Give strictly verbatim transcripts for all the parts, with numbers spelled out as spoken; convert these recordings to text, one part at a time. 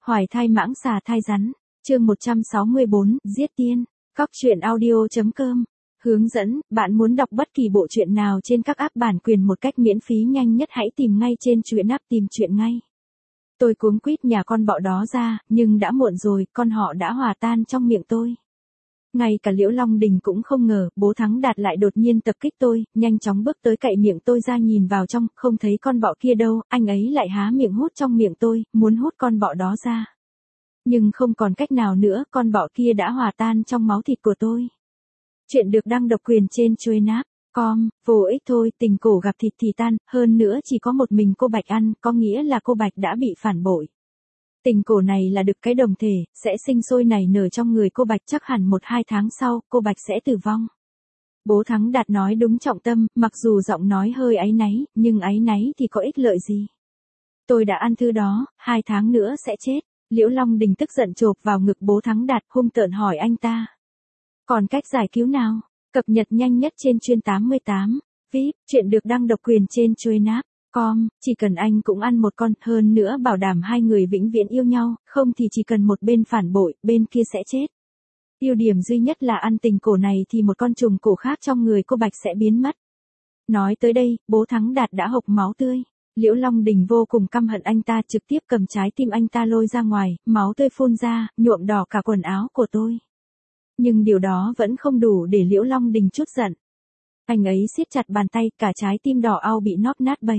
Hoài thai mãng xà thai rắn, chương một trăm sáu mươi bốn, giết tiên, cóc truyện audio.com. Hướng dẫn, bạn muốn đọc bất kỳ bộ truyện nào trên các app bản quyền một cách miễn phí nhanh nhất hãy tìm ngay trên truyện app tìm truyện ngay. Tôi cuống quýt nhả con bọ đó ra, nhưng đã muộn rồi, con họ đã hòa tan trong miệng tôi. Ngay cả Liễu Long Đình cũng không ngờ, bố Thắng Đạt lại đột nhiên tập kích tôi, nhanh chóng bước tới cậy miệng tôi ra nhìn vào trong, không thấy con bọ kia đâu, anh ấy lại há miệng hút trong miệng tôi, muốn hút con bọ đó ra. Nhưng không còn cách nào nữa, con bọ kia đã hòa tan trong máu thịt của tôi. Chuyện được đăng độc quyền trên Truyện app com, vô ích thôi, tình cổ gặp thịt thì tan, hơn nữa chỉ có một mình cô Bạch ăn, có nghĩa là cô Bạch đã bị phản bội. Tình cổ này là được cái đồng thể, sẽ sinh sôi nảy nở trong người cô Bạch, chắc hẳn một hai tháng sau, cô Bạch sẽ tử vong. Bố Thắng Đạt nói đúng trọng tâm, mặc dù giọng nói hơi áy náy, nhưng áy náy thì có ích lợi gì. Tôi đã ăn thứ đó, hai tháng nữa sẽ chết. Liễu Long Đình tức giận chộp vào ngực bố Thắng Đạt, hung tợn hỏi anh ta. Còn cách giải cứu nào? Cập nhật nhanh nhất trên Truyện tám mươi tám. vê i pê, chuyện được đăng độc quyền trên Truyện app com, chỉ cần anh cũng ăn một con, hơn nữa bảo đảm hai người vĩnh viễn yêu nhau, không thì chỉ cần một bên phản bội, bên kia sẽ chết. Ưu điểm duy nhất là ăn tình cổ này thì một con trùng cổ khác trong người cô Bạch sẽ biến mất. Nói tới đây, bố Thắng Đạt đã hộc máu tươi. Liễu Long Đình vô cùng căm hận anh ta, trực tiếp cầm trái tim anh ta lôi ra ngoài, máu tươi phun ra, nhuộm đỏ cả quần áo của tôi. Nhưng điều đó vẫn không đủ để Liễu Long Đình trút giận. Anh ấy siết chặt bàn tay, cả trái tim đỏ au bị nóp nát bấy.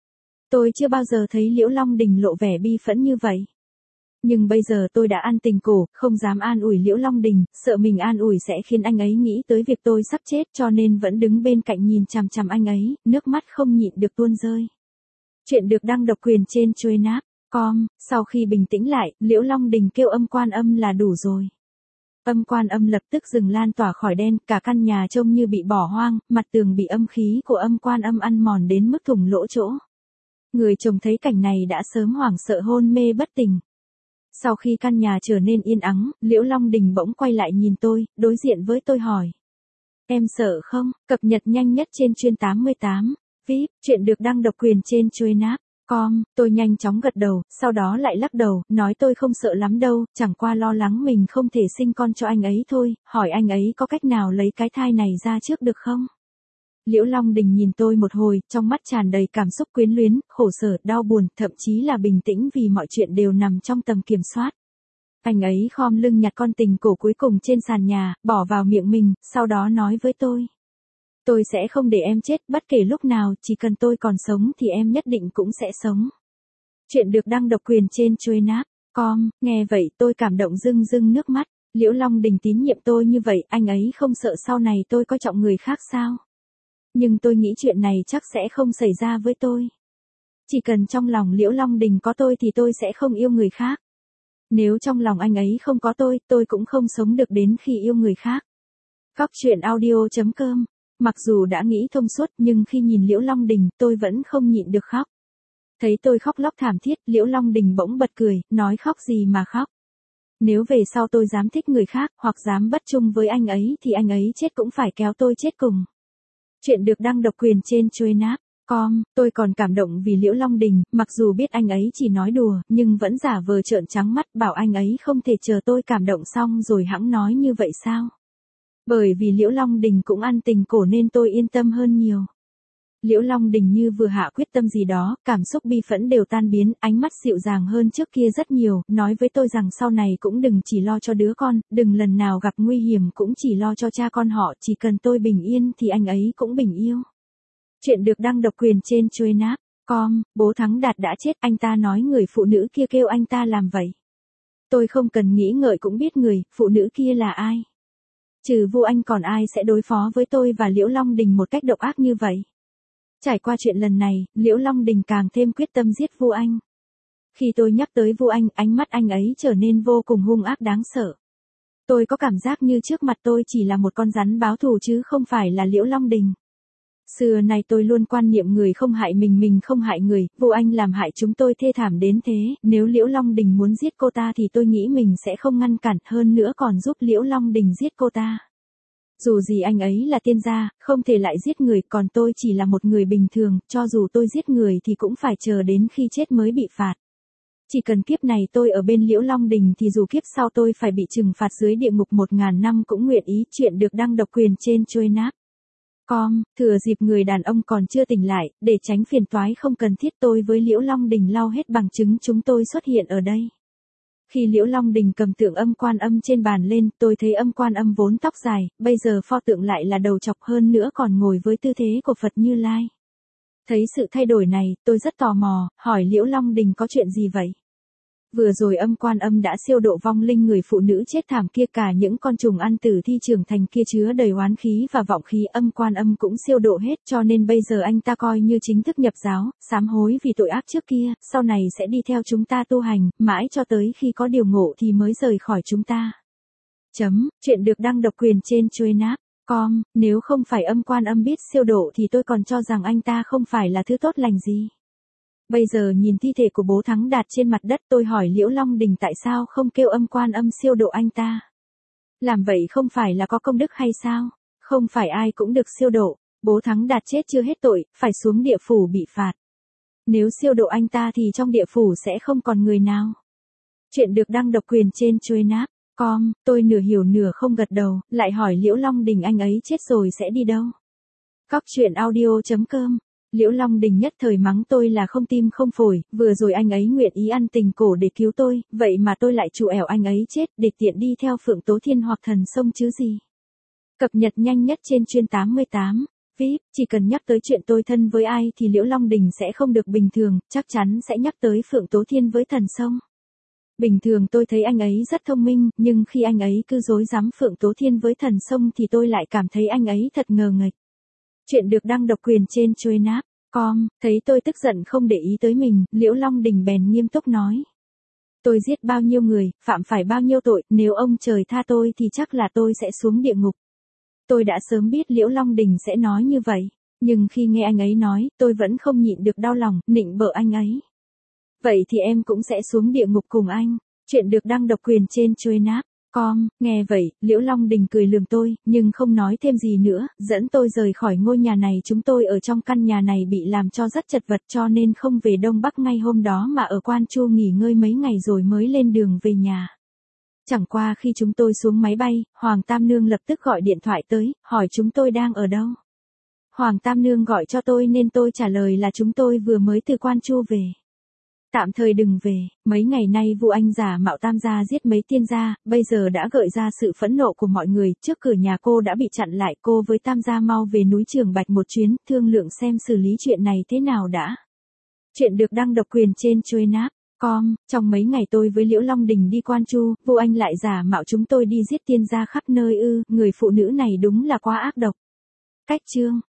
Tôi chưa bao giờ thấy Liễu Long Đình lộ vẻ bi phẫn như vậy. Nhưng bây giờ tôi đã ăn tình cổ, không dám an ủi Liễu Long Đình, sợ mình an ủi sẽ khiến anh ấy nghĩ tới việc tôi sắp chết, cho nên vẫn đứng bên cạnh nhìn chằm chằm anh ấy, nước mắt không nhịn được tuôn rơi. Chuyện được đăng độc quyền trên Truyện app com, sau khi bình tĩnh lại, Liễu Long Đình kêu âm Quan Âm là đủ rồi. Âm Quan Âm lập tức dừng lan tỏa khỏi đen, cả căn nhà trông như bị bỏ hoang, mặt tường bị âm khí của âm Quan Âm ăn mòn đến mức thủng lỗ chỗ. Người chồng thấy cảnh này đã sớm hoảng sợ hôn mê bất tỉnh. Sau khi căn nhà trở nên yên ắng, Liễu Long Đình bỗng quay lại nhìn tôi, đối diện với tôi hỏi. Em sợ không? Cập nhật nhanh nhất trên Truyện tám mươi tám. vê i pê, chuyện được đăng độc quyền trên Truyện app com, tôi nhanh chóng gật đầu, sau đó lại lắc đầu, nói tôi không sợ lắm đâu, chẳng qua lo lắng mình không thể sinh con cho anh ấy thôi, hỏi anh ấy có cách nào lấy cái thai này ra trước được không? Liễu Long Đình nhìn tôi một hồi, trong mắt tràn đầy cảm xúc quyến luyến, khổ sở, đau buồn, thậm chí là bình tĩnh vì mọi chuyện đều nằm trong tầm kiểm soát. Anh ấy khom lưng nhặt con tình cổ cuối cùng trên sàn nhà, bỏ vào miệng mình, sau đó nói với tôi. Tôi sẽ không để em chết, bất kể lúc nào, chỉ cần tôi còn sống thì em nhất định cũng sẽ sống. Chuyện được đăng độc quyền trên Truyện app com, nghe vậy tôi cảm động rưng rưng nước mắt. Liễu Long Đình tín nhiệm tôi như vậy, anh ấy không sợ sau này tôi coi trọng người khác sao? Nhưng tôi nghĩ chuyện này chắc sẽ không xảy ra với tôi. Chỉ cần trong lòng Liễu Long Đình có tôi thì tôi sẽ không yêu người khác. Nếu trong lòng anh ấy không có tôi, tôi cũng không sống được đến khi yêu người khác. cóc truyện audio.com. Mặc dù đã nghĩ thông suốt nhưng khi nhìn Liễu Long Đình tôi vẫn không nhịn được khóc. Thấy tôi khóc lóc thảm thiết, Liễu Long Đình bỗng bật cười, nói khóc gì mà khóc. Nếu về sau tôi dám thích người khác hoặc dám bất chung với anh ấy thì anh ấy chết cũng phải kéo tôi chết cùng. Chuyện được đăng độc quyền trên Truyện app com, tôi còn cảm động vì Liễu Long Đình, mặc dù biết anh ấy chỉ nói đùa, nhưng vẫn giả vờ trợn trắng mắt bảo anh ấy không thể chờ tôi cảm động xong rồi hẵng nói như vậy sao. Bởi vì Liễu Long Đình cũng ăn tình cổ nên tôi yên tâm hơn nhiều. Liễu Long Đình như vừa hạ quyết tâm gì đó, cảm xúc bi phẫn đều tan biến, ánh mắt dịu dàng hơn trước kia rất nhiều, nói với tôi rằng sau này cũng đừng chỉ lo cho đứa con, đừng lần nào gặp nguy hiểm cũng chỉ lo cho cha con họ, chỉ cần tôi bình yên thì anh ấy cũng bình yêu. Chuyện được đăng độc quyền trên Truyện app com, bố Thắng Đạt đã chết, anh ta nói người phụ nữ kia kêu anh ta làm vậy. Tôi không cần nghĩ ngợi cũng biết người phụ nữ kia là ai. Trừ Vu Anh còn ai sẽ đối phó với tôi và Liễu Long Đình một cách độc ác như vậy. Trải qua chuyện lần này, Liễu Long Đình càng thêm quyết tâm giết Vu Anh. Khi tôi nhắc tới Vu Anh, ánh mắt anh ấy trở nên vô cùng hung ác đáng sợ. Tôi có cảm giác như trước mặt tôi chỉ là một con rắn báo thù chứ không phải là Liễu Long Đình. Xưa nay tôi luôn quan niệm người không hại mình mình không hại người, Vu Anh làm hại chúng tôi thê thảm đến thế, nếu Liễu Long Đình muốn giết cô ta thì tôi nghĩ mình sẽ không ngăn cản, hơn nữa còn giúp Liễu Long Đình giết cô ta. Dù gì anh ấy là tiên gia, không thể lại giết người, còn tôi chỉ là một người bình thường, cho dù tôi giết người thì cũng phải chờ đến khi chết mới bị phạt. Chỉ cần kiếp này tôi ở bên Liễu Long Đình thì dù kiếp sau tôi phải bị trừng phạt dưới địa ngục một ngàn năm cũng nguyện ý. Chuyện được đăng độc quyền trên Chuôi com, thừa dịp người đàn ông còn chưa tỉnh lại, để tránh phiền toái không cần thiết tôi với Liễu Long Đình lau hết bằng chứng chúng tôi xuất hiện ở đây. Khi Liễu Long Đình cầm tượng âm Quan Âm trên bàn lên, tôi thấy âm Quan Âm vốn tóc dài, bây giờ pho tượng lại là đầu chọc, hơn nữa còn ngồi với tư thế của Phật Như Lai. Thấy sự thay đổi này, tôi rất tò mò, hỏi Liễu Long Đình có chuyện gì vậy? Vừa rồi âm Quan Âm đã siêu độ vong linh người phụ nữ chết thảm kia, cả những con trùng ăn tử thi trưởng thành kia chứa đầy oán khí và vọng khí, âm Quan Âm cũng siêu độ hết, cho nên bây giờ anh ta coi như chính thức nhập giáo, sám hối vì tội ác trước kia, sau này sẽ đi theo chúng ta tu hành, mãi cho tới khi có điều ngộ thì mới rời khỏi chúng ta. Chấm, chuyện được đăng độc quyền trên Chuôi com, nếu không phải âm Quan Âm biết siêu độ thì tôi còn cho rằng anh ta không phải là thứ tốt lành gì. Bây giờ nhìn thi thể của bố Thắng Đạt trên mặt đất, tôi hỏi Liễu Long Đình tại sao không kêu âm Quan Âm siêu độ anh ta. Làm vậy không phải là có công đức hay sao? Không phải ai cũng được siêu độ, bố Thắng Đạt chết chưa hết tội, phải xuống địa phủ bị phạt. Nếu siêu độ anh ta thì trong địa phủ sẽ không còn người nào. Chuyện được đăng độc quyền trên Chuôi com, tôi nửa hiểu nửa không gật đầu, lại hỏi Liễu Long Đình anh ấy chết rồi sẽ đi đâu? Cóc truyện audio chấm com. Liễu Long Đình nhất thời mắng tôi là không tim không phổi, vừa rồi anh ấy nguyện ý ăn tình cổ để cứu tôi, vậy mà tôi lại trù ẻo anh ấy chết để tiện đi theo Phượng Tố Thiên hoặc Thần Sông chứ gì. Cập nhật nhanh nhất trên chuyên tám mươi tám. vê i pê, chỉ cần nhắc tới chuyện tôi thân với ai thì Liễu Long Đình sẽ không được bình thường, chắc chắn sẽ nhắc tới Phượng Tố Thiên với Thần Sông. Bình thường tôi thấy anh ấy rất thông minh, nhưng khi anh ấy cứ dối dám Phượng Tố Thiên với Thần Sông thì tôi lại cảm thấy anh ấy thật ngờ nghệch. Chuyện được đăng độc quyền trên Chuôi com, thấy tôi tức giận không để ý tới mình, Liễu Long Đình bèn nghiêm túc nói. Tôi giết bao nhiêu người, phạm phải bao nhiêu tội, nếu ông trời tha tôi thì chắc là tôi sẽ xuống địa ngục. Tôi đã sớm biết Liễu Long Đình sẽ nói như vậy, nhưng khi nghe anh ấy nói, tôi vẫn không nhịn được đau lòng, nịnh bợ anh ấy. Vậy thì em cũng sẽ xuống địa ngục cùng anh. Chuyện được đăng độc quyền trên Chuôi com, nghe vậy, Liễu Long Đình cười lườm tôi, nhưng không nói thêm gì nữa, dẫn tôi rời khỏi ngôi nhà này. Chúng tôi ở trong căn nhà này bị làm cho rất chật vật cho nên không về Đông Bắc ngay hôm đó mà ở Quan Chu nghỉ ngơi mấy ngày rồi mới lên đường về nhà. Chẳng qua khi chúng tôi xuống máy bay, Hoàng Tam Nương lập tức gọi điện thoại tới, hỏi chúng tôi đang ở đâu. Hoàng Tam Nương gọi cho tôi nên tôi trả lời là chúng tôi vừa mới từ Quan Chu về. Tạm thời đừng về, mấy ngày nay Vu Anh giả mạo Tam gia giết mấy tiên gia, bây giờ đã gợi ra sự phẫn nộ của mọi người, trước cửa nhà cô đã bị chặn lại, cô với Tam gia mau về núi Trường Bạch một chuyến, thương lượng xem xử lý chuyện này thế nào đã. Chuyện được đăng độc quyền trên Chuôi com, trong mấy ngày tôi với Liễu Long Đình đi Quan Chu, Vu Anh lại giả mạo chúng tôi đi giết tiên gia khắp nơi ư, người phụ nữ này đúng là quá ác độc. Cách chương